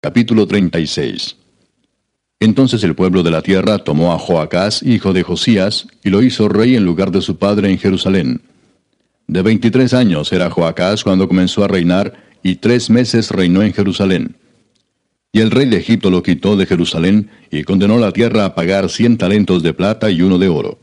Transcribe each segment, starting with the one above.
Capítulo 36. Entonces el pueblo de la tierra tomó a Joacás, hijo de Josías, y lo hizo rey en lugar de su padre en Jerusalén. De 23 años era Joacás cuando comenzó a reinar, y 3 meses reinó en Jerusalén. Y el rey de Egipto lo quitó de Jerusalén, y condenó la tierra a pagar 100 talentos de plata y 1 de oro.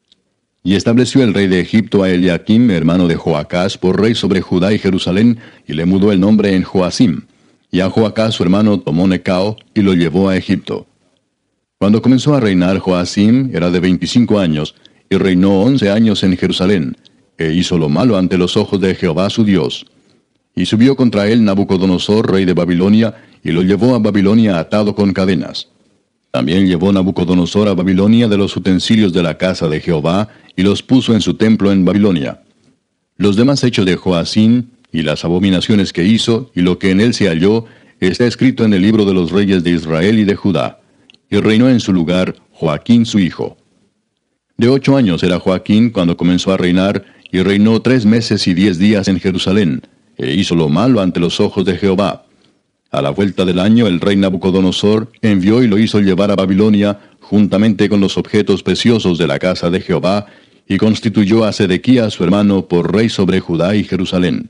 Y estableció el rey de Egipto a Eliakim, hermano de Joacás, por rey sobre Judá y Jerusalén, y le mudó el nombre en Joacim. Y a Joacás su hermano tomó Necao, y lo llevó a Egipto. Cuando comenzó a reinar Joacim, era de 25 años, y reinó 11 años en Jerusalén, e hizo lo malo ante los ojos de Jehová su Dios. Y subió contra él Nabucodonosor, rey de Babilonia, y lo llevó a Babilonia atado con cadenas. También llevó Nabucodonosor a Babilonia de los utensilios de la casa de Jehová, y los puso en su templo en Babilonia. Los demás hechos de Joacim, y las abominaciones que hizo, y lo que en él se halló, está escrito en el libro de los reyes de Israel y de Judá. Y reinó en su lugar Joaquín su hijo. De 8 años era Joaquín cuando comenzó a reinar, y reinó 3 meses y 10 días en Jerusalén, e hizo lo malo ante los ojos de Jehová. A la vuelta del año el rey Nabucodonosor envió y lo hizo llevar a Babilonia, juntamente con los objetos preciosos de la casa de Jehová, y constituyó a Sedequías su hermano por rey sobre Judá y Jerusalén.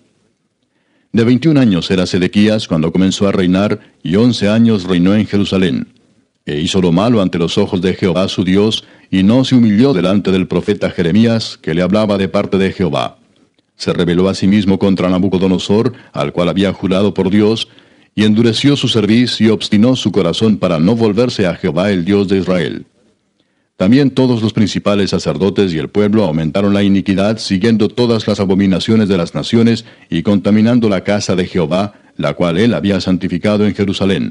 De 21 años era Sedequías cuando comenzó a reinar, y 11 años reinó en Jerusalén. E hizo lo malo ante los ojos de Jehová su Dios, y no se humilló delante del profeta Jeremías, que le hablaba de parte de Jehová. Se rebeló asimismo contra Nabucodonosor, al cual había jurado por Dios, y endureció su cerviz y obstinó su corazón para no volverse a Jehová el Dios de Israel. También todos los principales sacerdotes y el pueblo aumentaron la iniquidad, siguiendo todas las abominaciones de las naciones, y contaminando la casa de Jehová, la cual él había santificado en Jerusalén.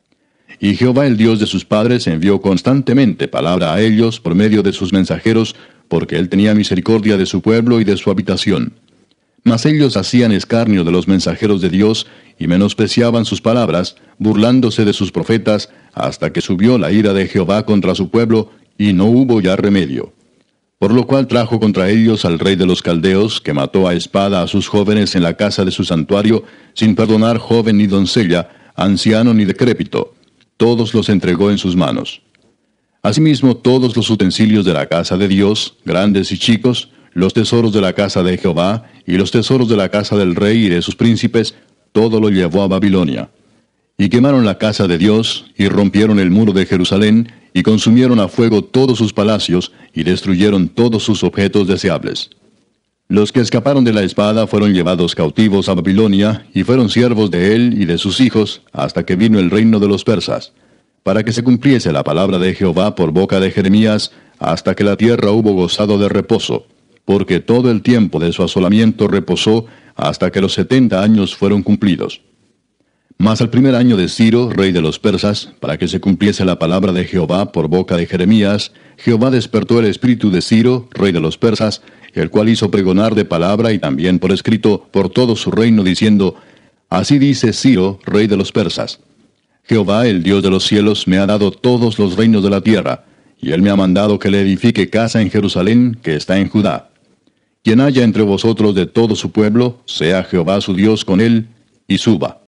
Y Jehová el Dios de sus padres envió constantemente palabra a ellos por medio de sus mensajeros, porque él tenía misericordia de su pueblo y de su habitación. Mas ellos hacían escarnio de los mensajeros de Dios, y menospreciaban sus palabras, burlándose de sus profetas, hasta que subió la ira de Jehová contra su pueblo, y no hubo ya remedio. Por lo cual trajo contra ellos al rey de los caldeos, que mató a espada a sus jóvenes en la casa de su santuario, sin perdonar joven ni doncella, anciano ni decrépito. Todos los entregó en sus manos. Asimismo todos los utensilios de la casa de Dios, grandes y chicos, los tesoros de la casa de Jehová, y los tesoros de la casa del rey y de sus príncipes, todo lo llevó a Babilonia. Y quemaron la casa de Dios, y rompieron el muro de Jerusalén, y consumieron a fuego todos sus palacios, y destruyeron todos sus objetos deseables. Los que escaparon de la espada fueron llevados cautivos a Babilonia, y fueron siervos de él y de sus hijos, hasta que vino el reino de los persas, para que se cumpliese la palabra de Jehová por boca de Jeremías, hasta que la tierra hubo gozado de reposo, porque todo el tiempo de su asolamiento reposó, hasta que los 70 años fueron cumplidos. Mas al primer año de Ciro, rey de los persas, para que se cumpliese la palabra de Jehová por boca de Jeremías, Jehová despertó el espíritu de Ciro, rey de los persas, el cual hizo pregonar de palabra y también por escrito por todo su reino, diciendo: Así dice Ciro, rey de los persas: Jehová, el Dios de los cielos, me ha dado todos los reinos de la tierra, y él me ha mandado que le edifique casa en Jerusalén, que está en Judá. Quien haya entre vosotros de todo su pueblo, sea Jehová su Dios con él, y suba.